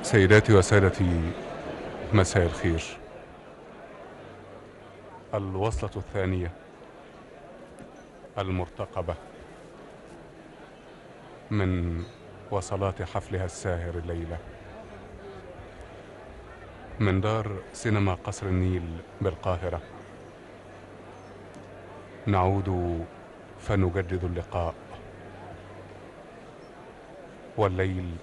سيداتي وسادتي، مساء الخير. الوصلة الثانية المرتقبة من وصلات حفلها الساهر الليلة من دار سينما قصر النيل بالقاهرة. نعود فنجدد اللقاء، والليل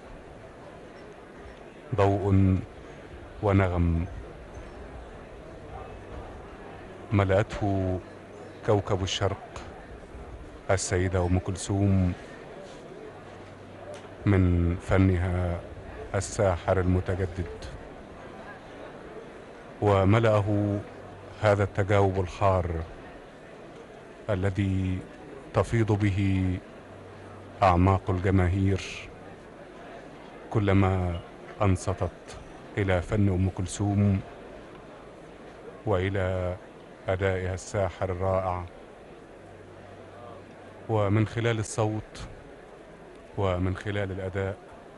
ضوء ونغم ملأته كوكب الشرق السيدة أم كلثوم من فنها الساحر المتجدد، وملأه هذا التجاوب الحار الذي تفيض به أعماق الجماهير كلما أنصتت إلى فن أم كلثوم وإلى أدائها الساحر الرائع. ومن خلال الصوت ومن خلال الأداء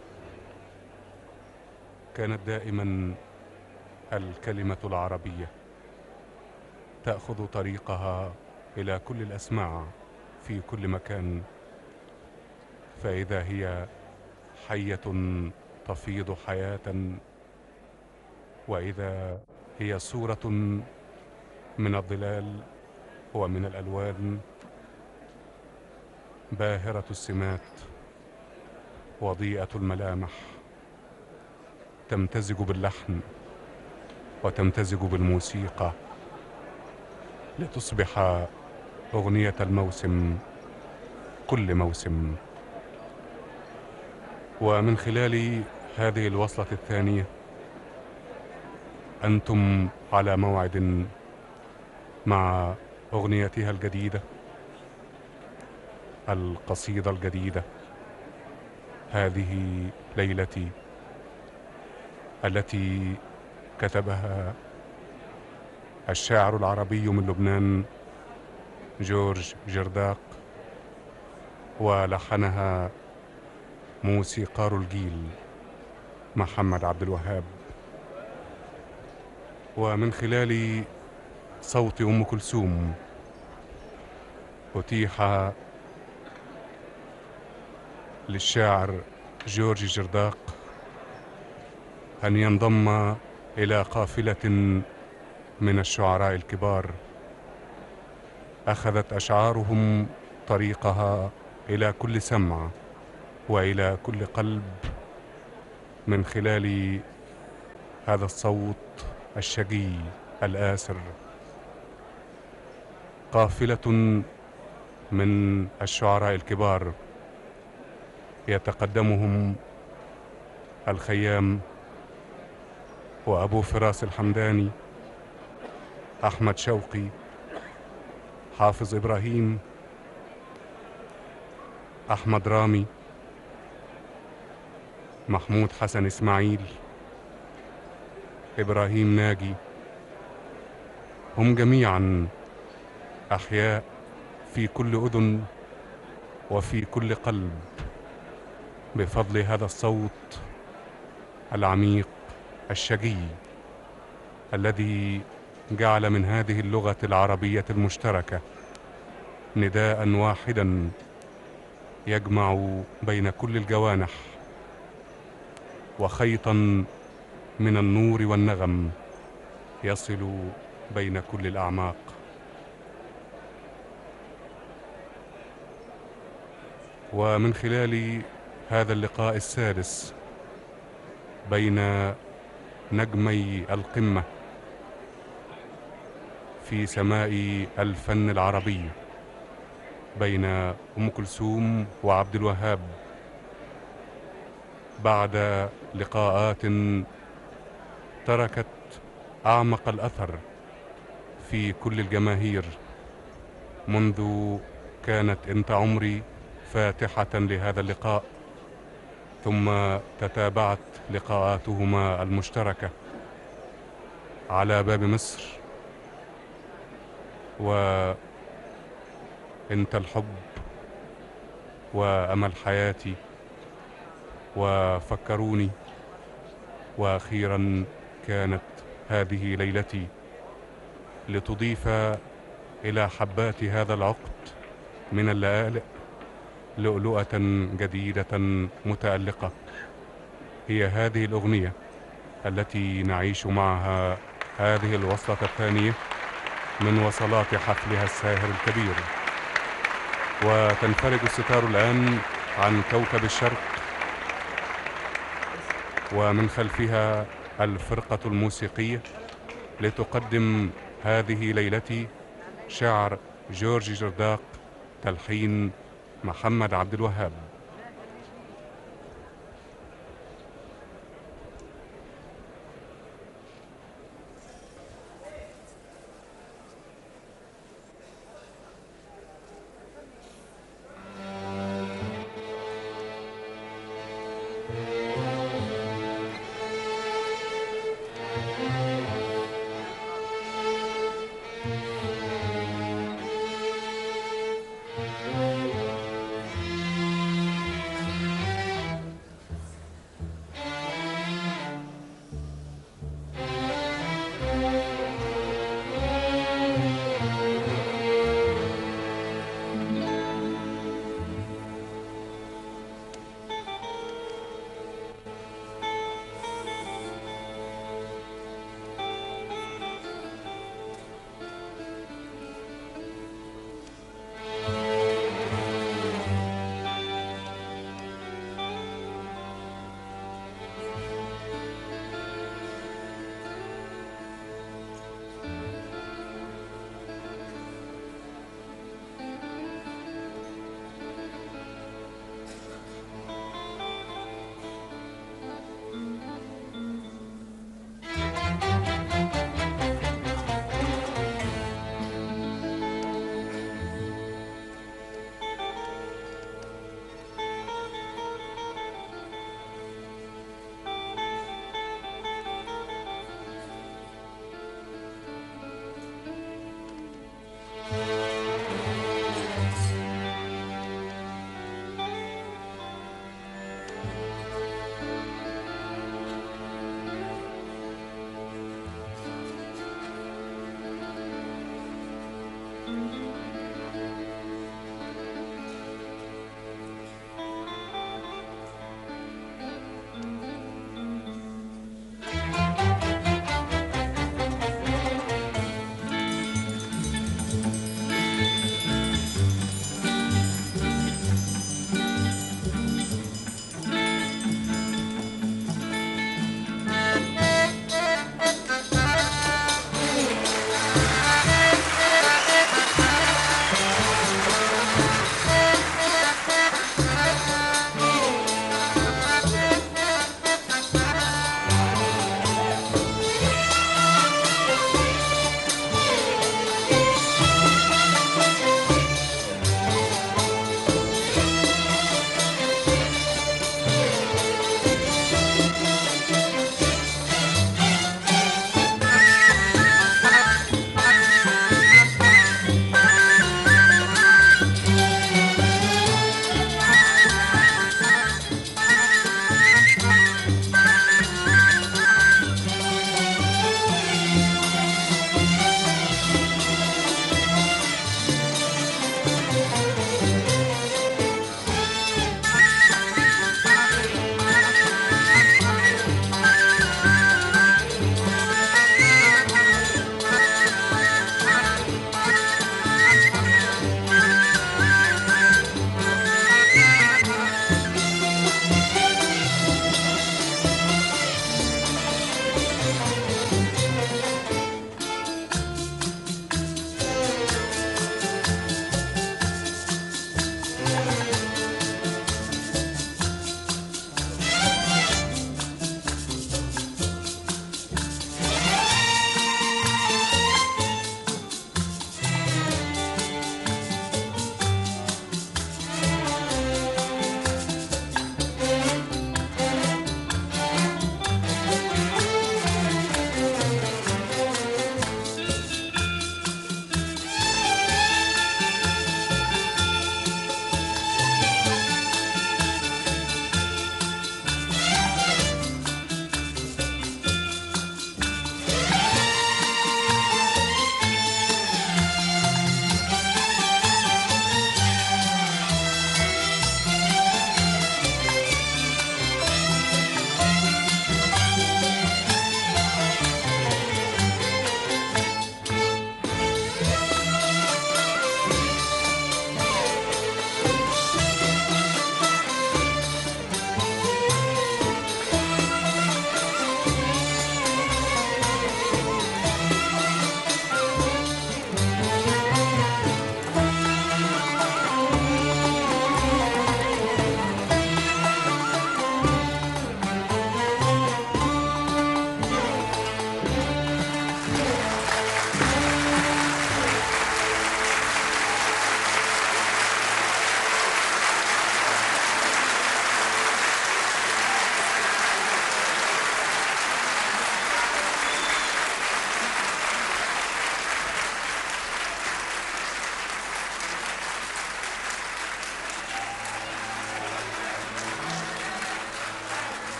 كانت دائما الكلمة العربية تأخذ طريقها إلى كل الأسماع في كل مكان، فإذا هي حية تفيض حياة، وإذا هي صورة من الظلال ومن الألوان باهرة السمات وضيئة الملامح، تمتزج باللحن وتمتزج بالموسيقى لتصبح أغنية الموسم كل موسم. ومن خلال هذه الوصلة الثانية أنتم على موعد مع أغنيتها الجديدة، القصيدة الجديدة، هذه ليلتي، التي كتبها الشاعر العربي من لبنان جورج جرداق، ولحنها موسيقار الجيل محمد عبد الوهاب. ومن خلال صوت أم كلثوم أتيح للشاعر جورج جرداق أن ينضم إلى قافلة من الشعراء الكبار أخذت أشعارهم طريقها إلى كل سمع وإلى كل قلب من خلال هذا الصوت الشجي الآسر. قافلة من الشعراء الكبار يتقدمهم الخيام وأبو فراس الحمداني، أحمد شوقي، حافظ إبراهيم، أحمد رامي، محمود حسن إسماعيل، إبراهيم ناجي. هم جميعا أحياء في كل أذن وفي كل قلب بفضل هذا الصوت العميق الشجي الذي جعل من هذه اللغة العربية المشتركة نداء واحدا يجمع بين كل الجوانح، وخيطا من النور والنغم يصل بين كل الأعماق. ومن خلال هذا اللقاء السادس بين نجمي القمة في سماء الفن العربي، بين أم كلثوم وعبد الوهاب، بعد لقاءات تركت أعمق الأثر في كل الجماهير، منذ كانت أنت عمري فاتحة لهذا اللقاء، ثم تتابعت لقاءاتهما المشتركة على باب مصر، وأنت الحب، وأمل حياتي، وفكروني، وأخيرا كانت هذه ليلتي لتضيف إلى حبات هذا العقد من اللآلئ لؤلؤة جديدة متألقة. هي هذه الأغنية التي نعيش معها هذه الوصلة الثانية من وصلات حفلها الساهر الكبير. وتنفرج الستار الآن عن كوكب الشرق، ومن خلفها الفرقة الموسيقية لتقدم هذه ليلتي، شعر جورج جرداق، تلحين محمد عبد الوهاب.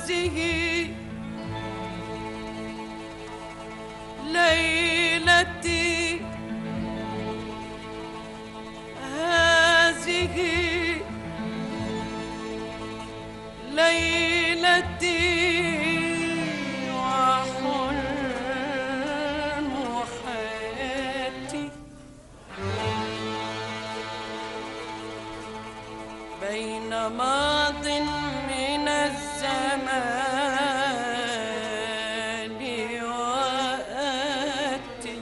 ليلتي هذه ليلتي وحلم حياتي بين ماض من الزمان وآتي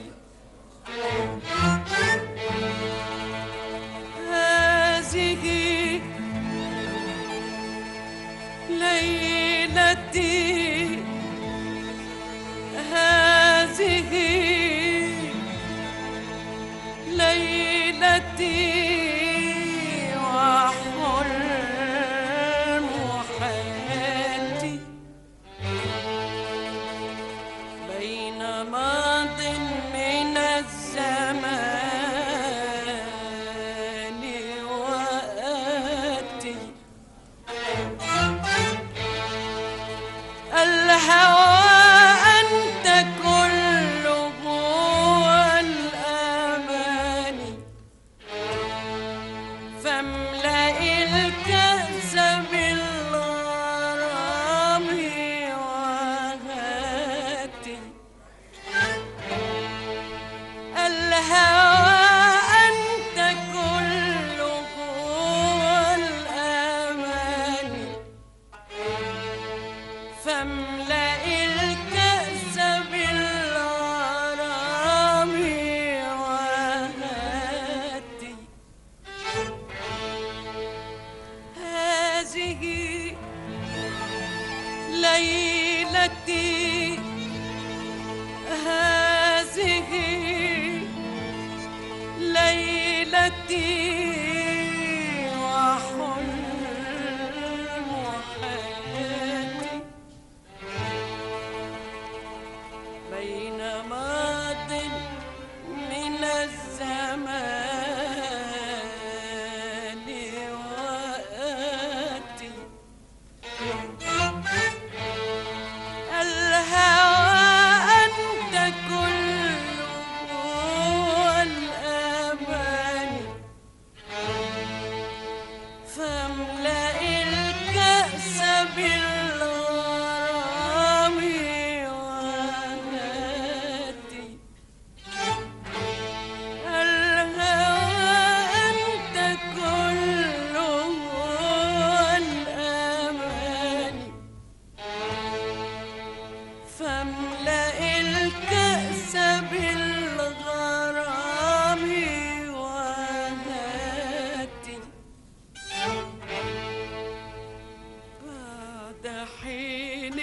هذه ليلتي هذه ليلتي وحلم حياتي بين ماض من الزمان وآتي الهوى أنت كله والأماني فاملأ الكأس بالغرام وهاتي الهوى أنت كله والأماني فاملأ الكأس بالغرام وهاتي هذه ليلتي هذه ليلتي وحلم حياتي بين ماض من الزمان وآتي الهوى أنت كله والأماني فاملأ الكأس بالغرام وهاتي الهوى أنت كله والأماني فاملأ الكأس بالغرام وهاتي بعد حين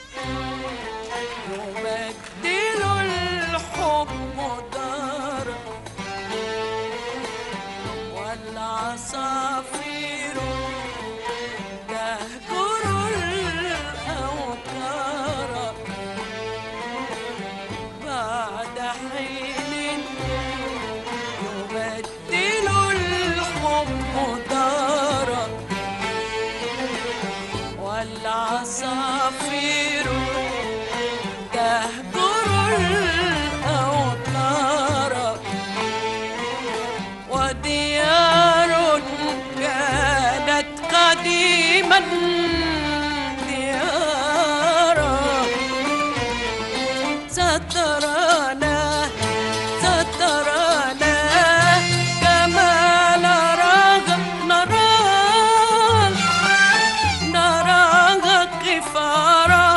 يبدل الحب دارا والعصافير تهجر الأوتار بعد حين يبدل الحب دارا والعصافير تهجر الأوتار وديار كانت قديما ديارا سترانا سترانا كما نراها قفارا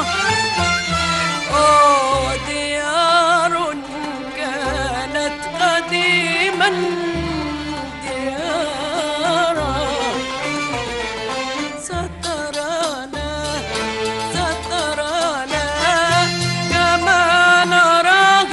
ديار كانت قديما ديارا سترانا سترانا كما نراها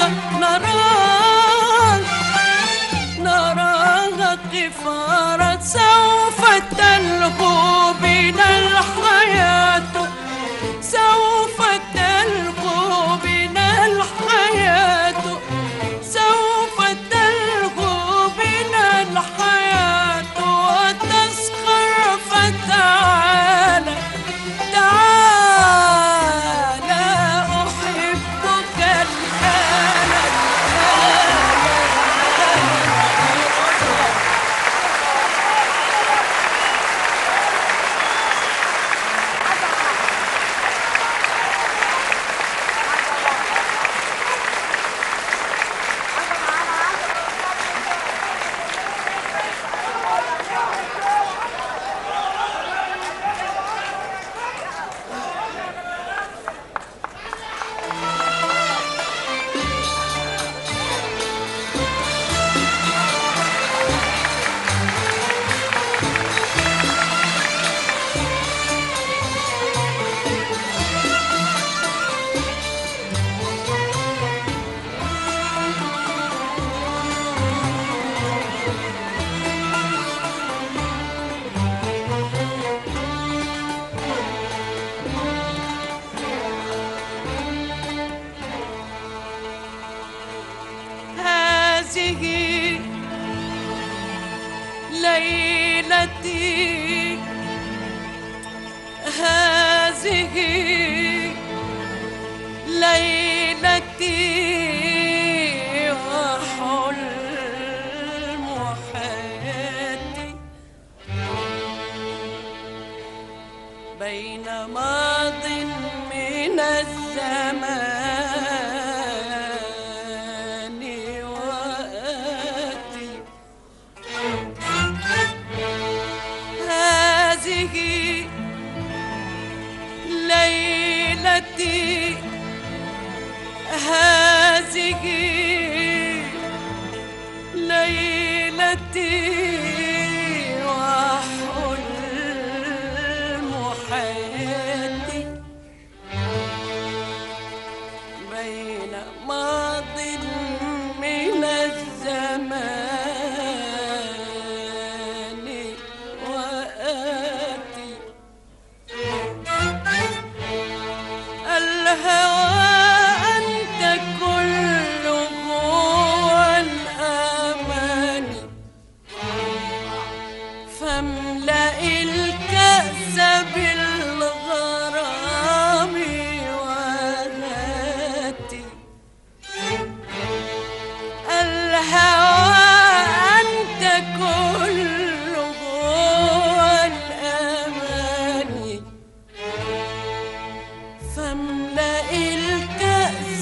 هذه ليلتي وحلم حياتي بين ماض من الزمان وآتي. هذه ليلتي هذه ليلتي وحلم حياتي بين ماض من الزمان وآتي. الهوى أنت كله والأمان، فاملأ الكأس بالغرام وهاتي. الهوى أنت كله والأمان، فاملأ الكأس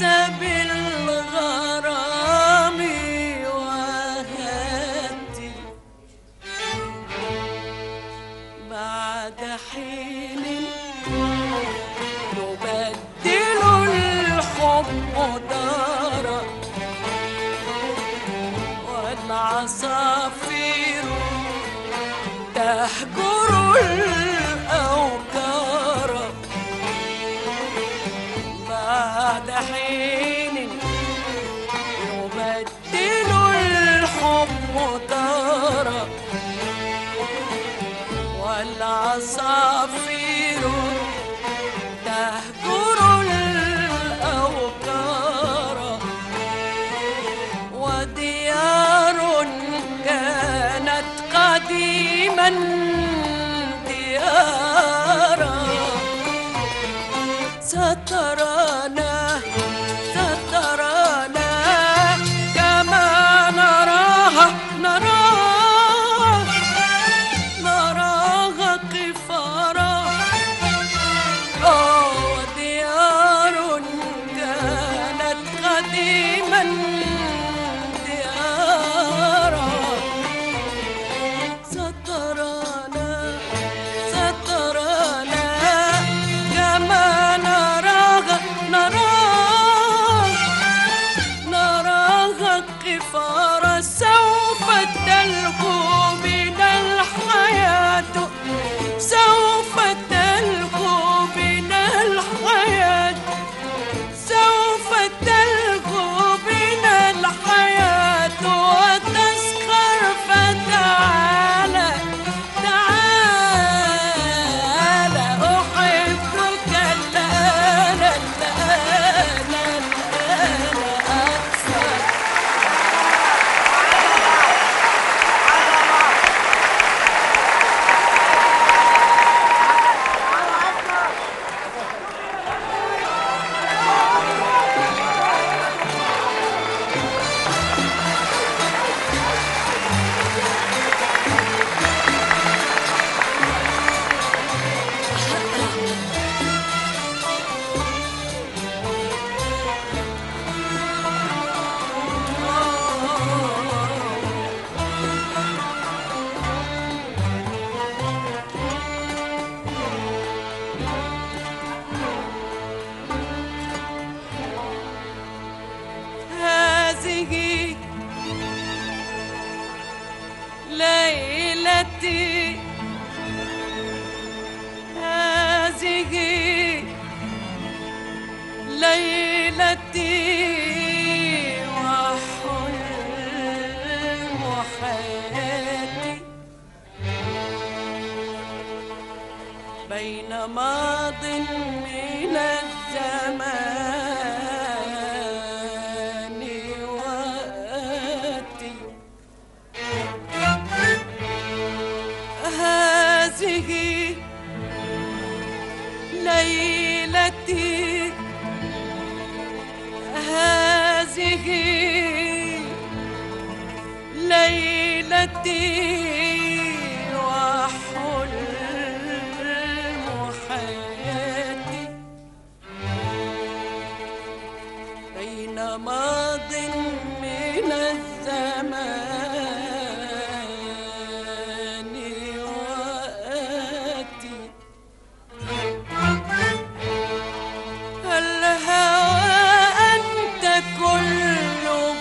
بالغرام وهاتي. بعد حين يبدل الحب دارا، والعصافير تهجر الأوكار. بعد حين يبدل الحب دارا، والعصافير تهجر الأوكار. وديار كانت قديما ديارا سترانا سترانا كما نراها نراها قفارا. وديار كانت قديما ديارا سترانا سترانا كما نراها قفارا. سوف تلهو بنا الحياة، سوف تلهو بنا الحياة، سوف تلهو بنا الحياة وتسخر. فتعالى تعالى أحبك الآن الآن الآن أكثر. هذه ليلتي هذه ليلتي وحلم حياتي بين ماض من الزمان وآتي. هذه ليلتي هذه ليلتي وحلم حياتي بين ماض من الزمان وآتي الهوى أنت كله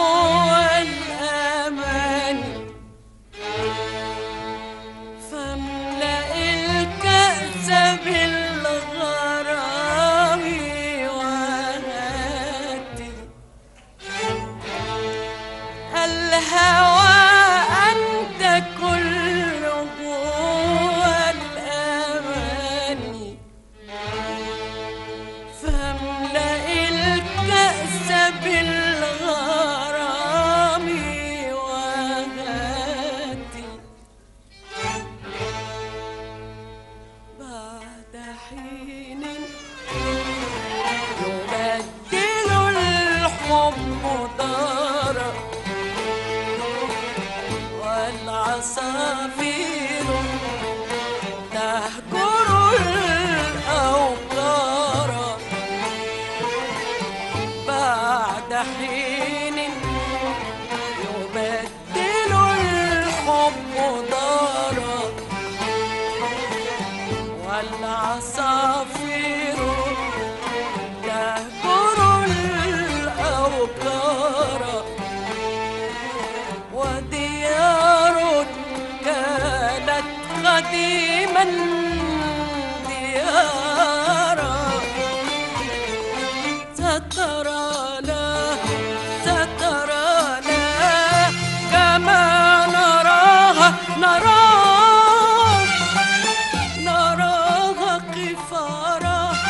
والأمان فاملأ الكأس بالغرام وهاتي الهوى أنت كله والأمان فاملأ الكأس بالغرام وهاتي بعد حين يبدل الحب دارا والعصافير تهجر الأوقار بعد حين يبدل الحب دارا والعصافير تهجر الأوقار وديار كانت قديما ديارا سترانا سترانا كما نراها نراها قفارا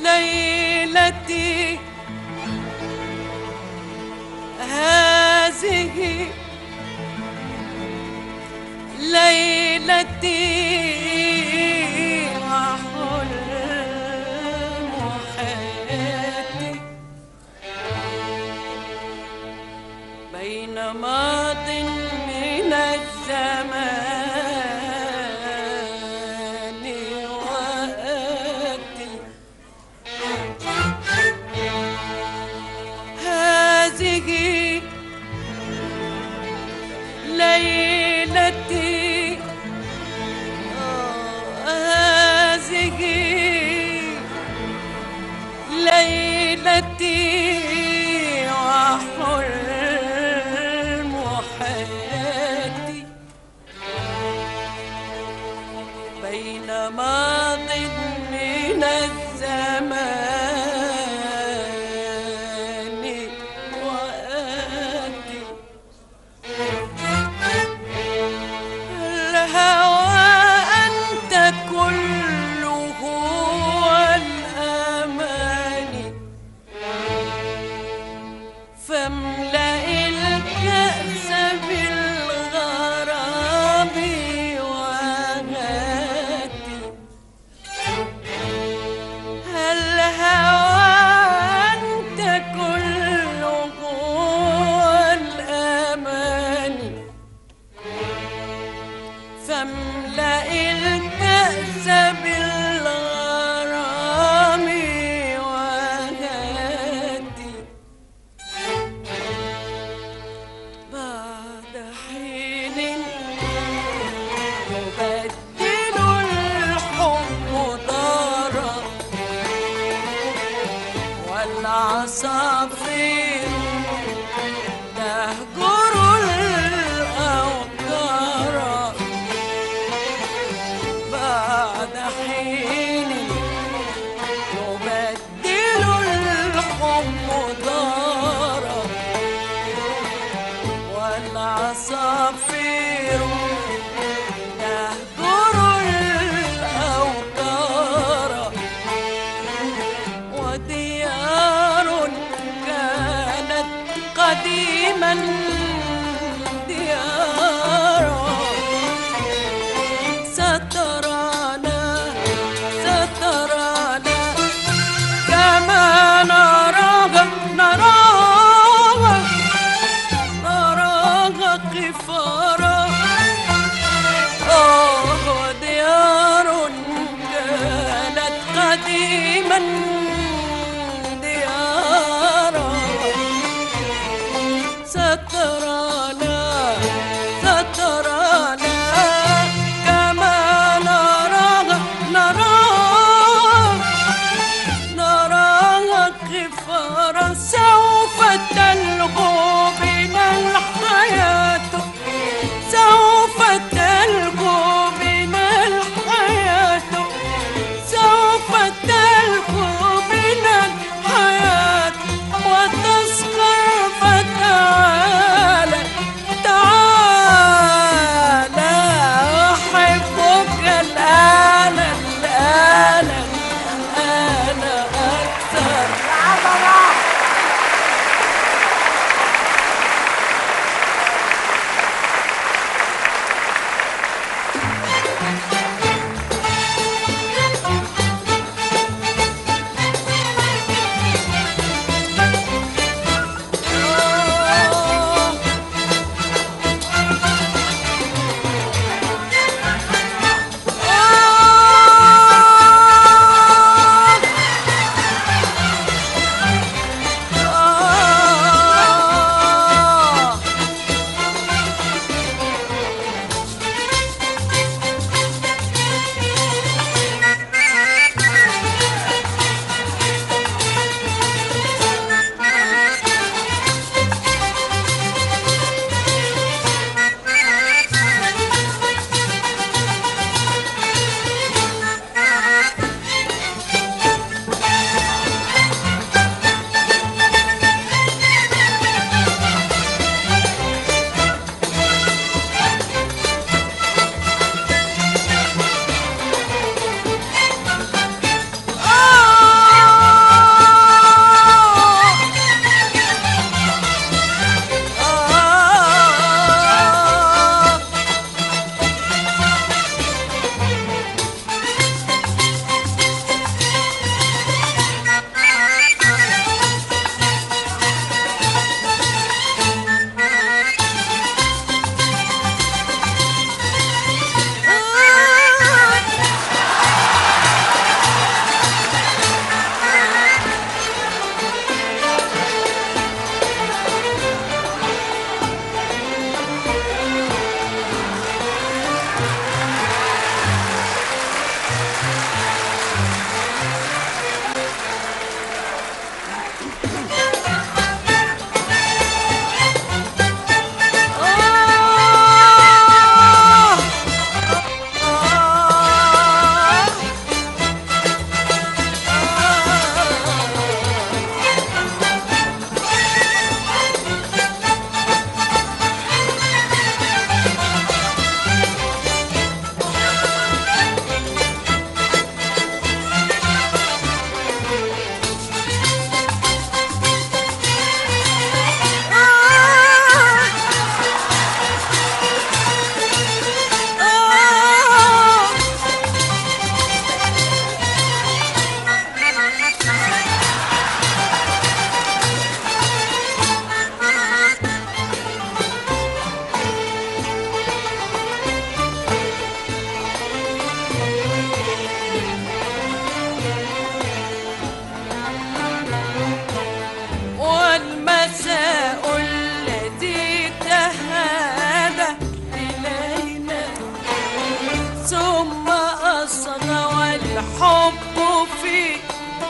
ليلتي هذه ليلتي وحلم حياتي بين ماض من الزمان وآتي هذه ليلتي هذه ليلتي وحلم حياتي بين ماض من الزمان وآتي الهوى أنت كله والأماني فاملأ الكأس بالغرام وهاتي الهوى أنت كله والأماني فاملأ الكأس بالغرام وهاتي بعد حين يبدل الحب دارا والعصافير تهجر الأوتار بعد حين يبدل الحب دارا والعصافير تهجر الأوتار وديار كانت قديما ديارا سترانا سترانا كما نراها نراها نراها قفارا وديار كانت قديما ديارا سترانا سترانا كما نراها نراها نراها قفارا سوف تلغو بنا الحياة سوف تلغو بنا الحياة سوف تلغو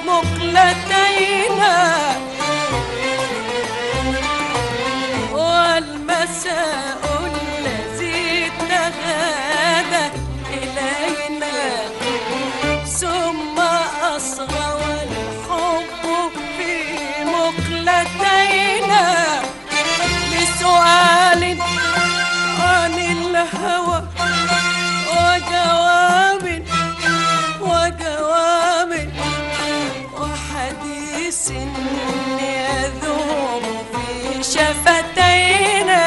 مقلتينا والمساء الذي تغادى إلينا ثم أصغى والحب في مقلتينا لسؤال عن الهوى وجواب وحديث يذوب في شفتينا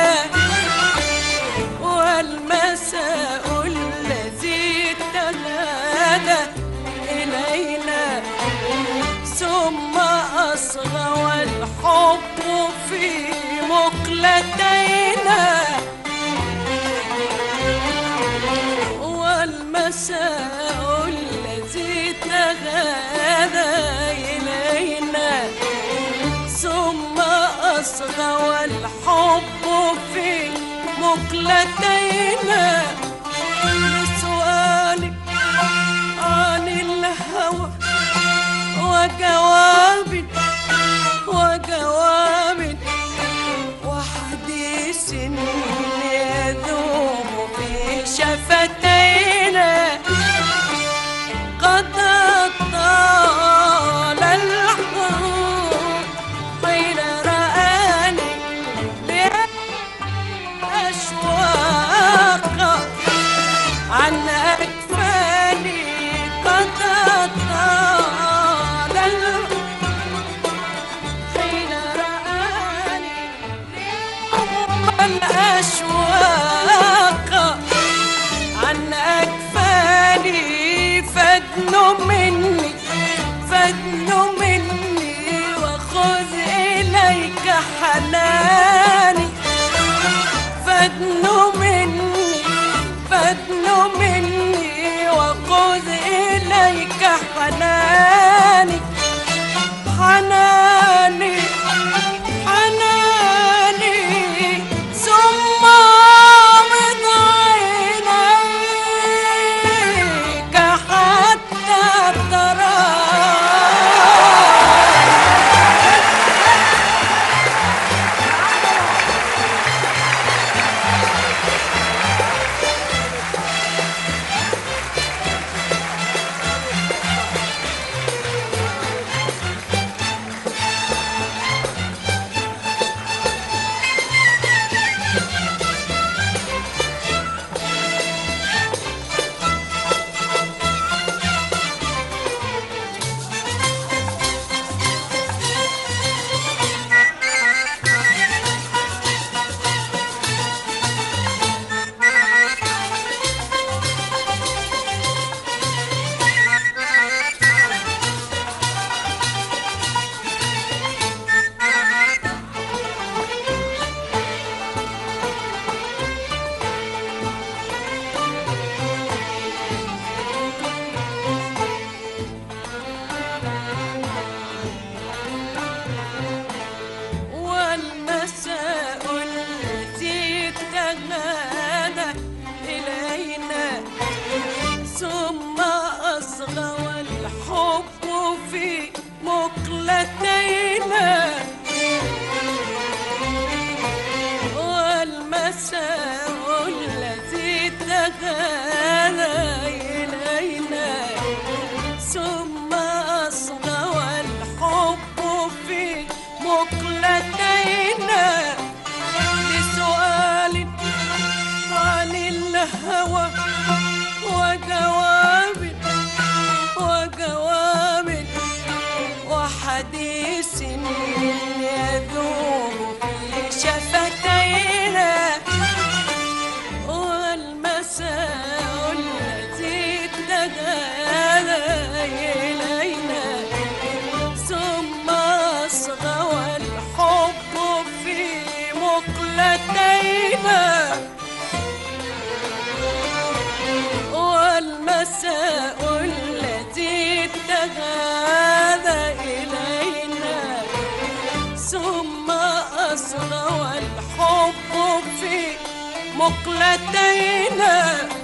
والمساء الذي تغادى إلينا ثم أصغى والحب في مقلتينا والمساء الذي تغادى إلينا ثم أصغى والحب في مقلتينا لسؤال عن الهوى وجواب وحديث يذوب في شفتينا قد طال الحب حين رآني بأشواق عن أكفاني قد طال الحب حين رآني الأشواق عن أكفاني فادنوا مني وخذ إليك حناني فادنوا مني وخذ إليك حناني ثم غمض عينيك حتى ترى الهوى وجواب وحديث يذوب في شفتينا والمساء التي تغادى إلينا ثم أصغى والحب في مقلتينا والمساء التي تغادى إلينا ثم أصغى والحب في مقلتينا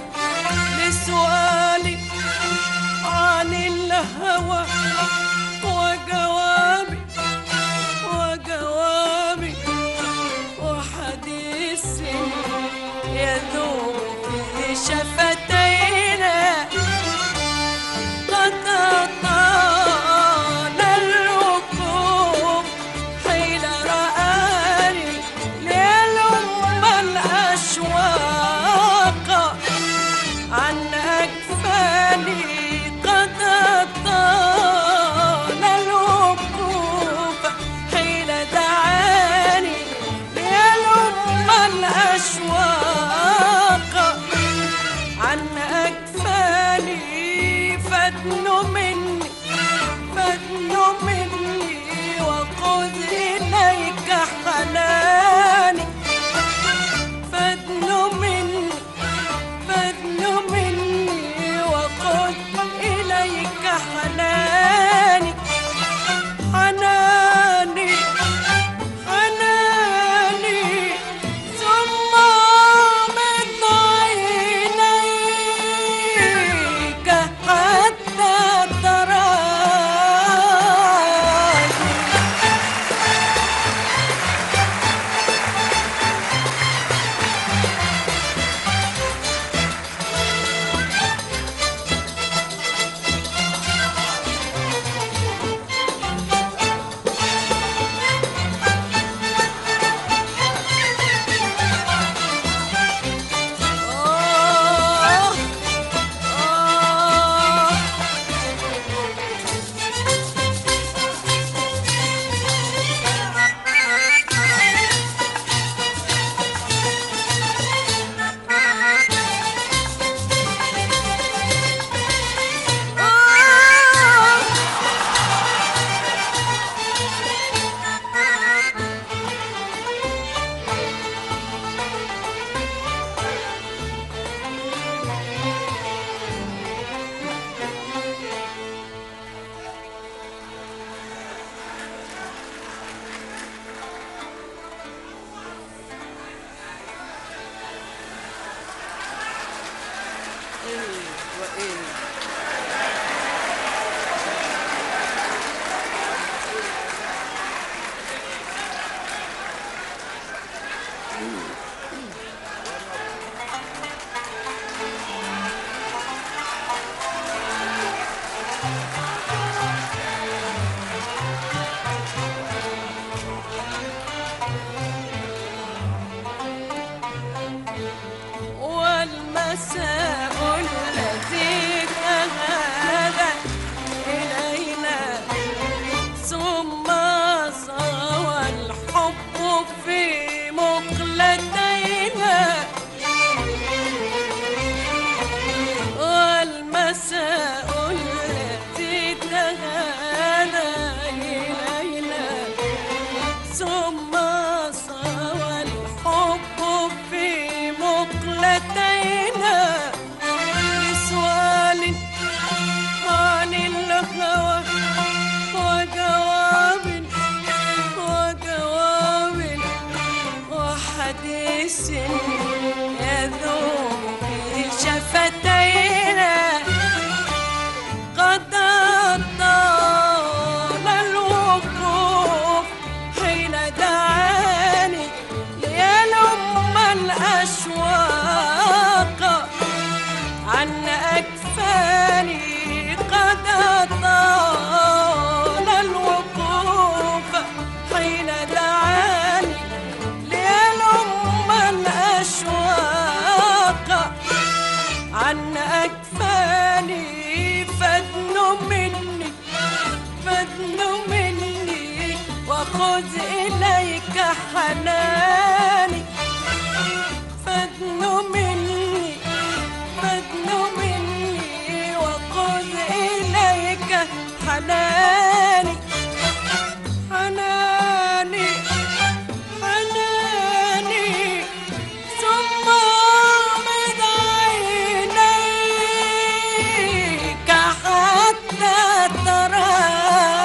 لسؤال عن الهوى وخذ إليك حناني فادن مني فادن مني وخذ إليك حناني حناني حناني ثم اغمض عينيك حتى تراني.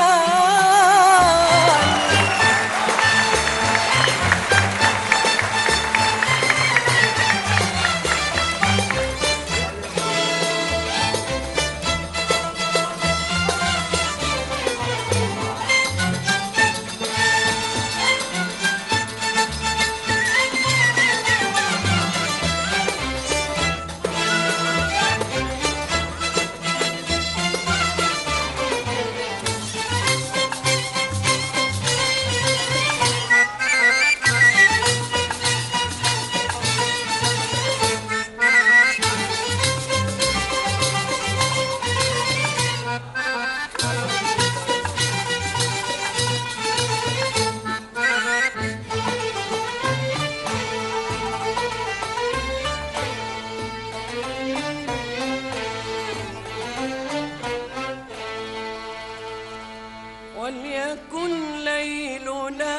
وليكن ليلنا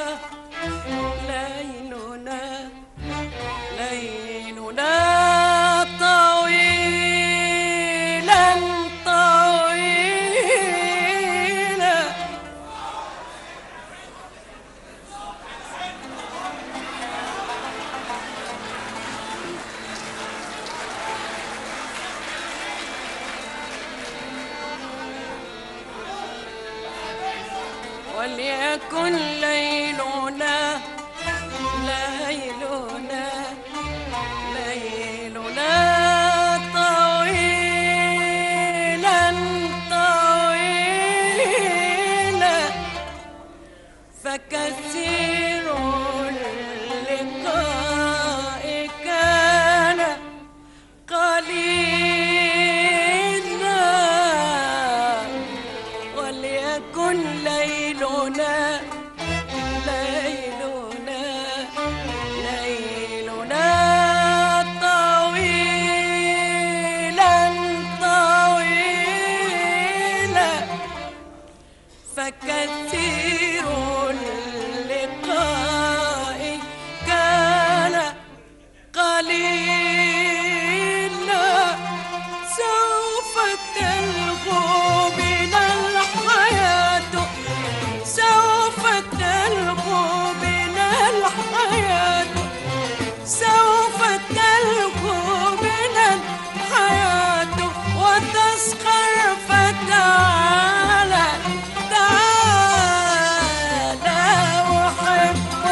ليلنا ليلنا طويلا طويلا وليكن ليلنا ليلنا ليلنا طويلا طويلا فكثير اللقاء كان قليلا. وليكن ليلنا ليلنا ليلنا طويلا طويلا فكثير اللقاء كان قليلا. سوف تلغو بنا الحياة سوف تلغو بنا الحياة سوف تلغو بنا الحياة وتسخر فتعالى تعالى أحبك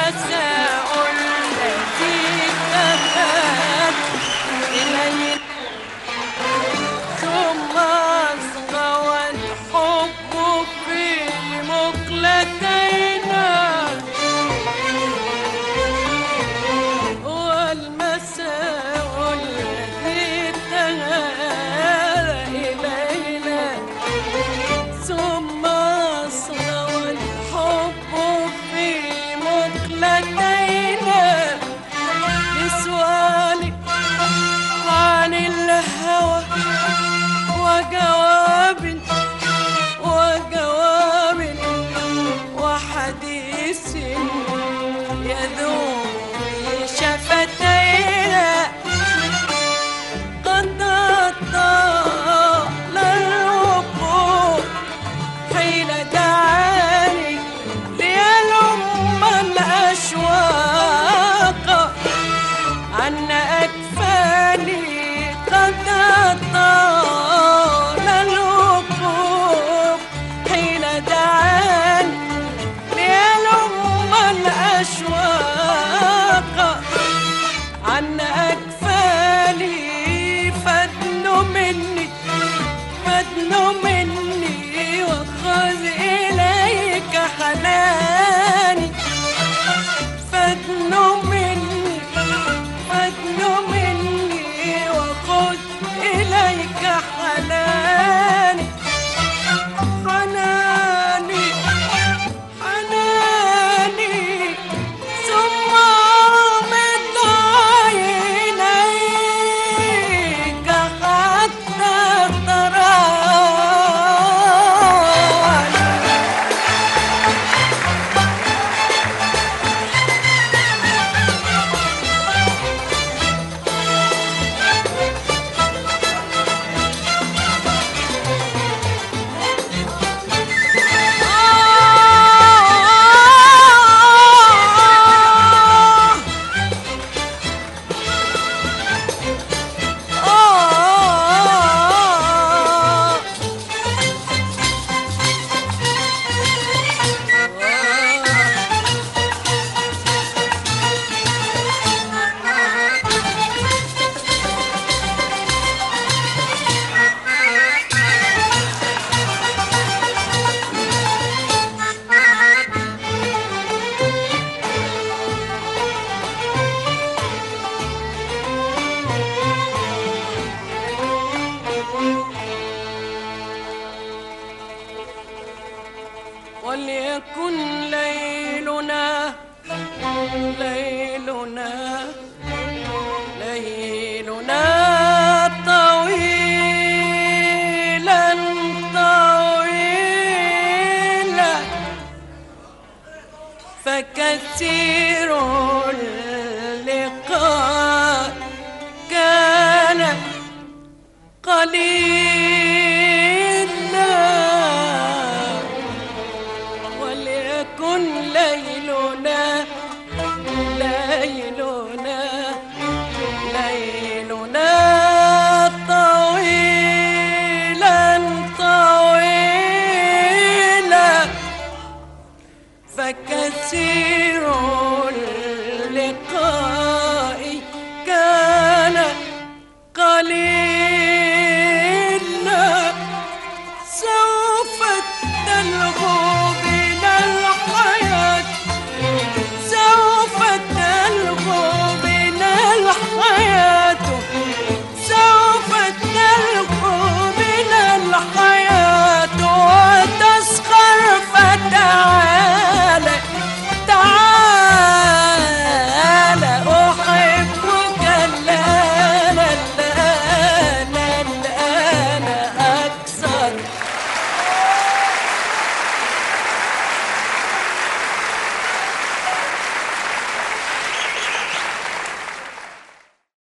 والمساء التي كانت إلينا ثم أصغى والحب في مقلتينا والمساء الذي انتهى إلينا ثم أصغى والحب في مقلتينا لسؤالك عن الهوى وجواب وحديث يذوب بشفتيها قد طال الوقوف حين دعاني ليلم الأشواق عن أكفاني قد طال الوقوف حين دعاني ليلم الأشواق عن أكفاني فادن مني وخذ إليك حناني فادن مني وخذ إليك حناني ثم أغمض عينيك حتى تراني وليكن ليلنا طويلا فكثير اللقاء كان قليلا وليكن ليلنا طويلا فكثير اللقاء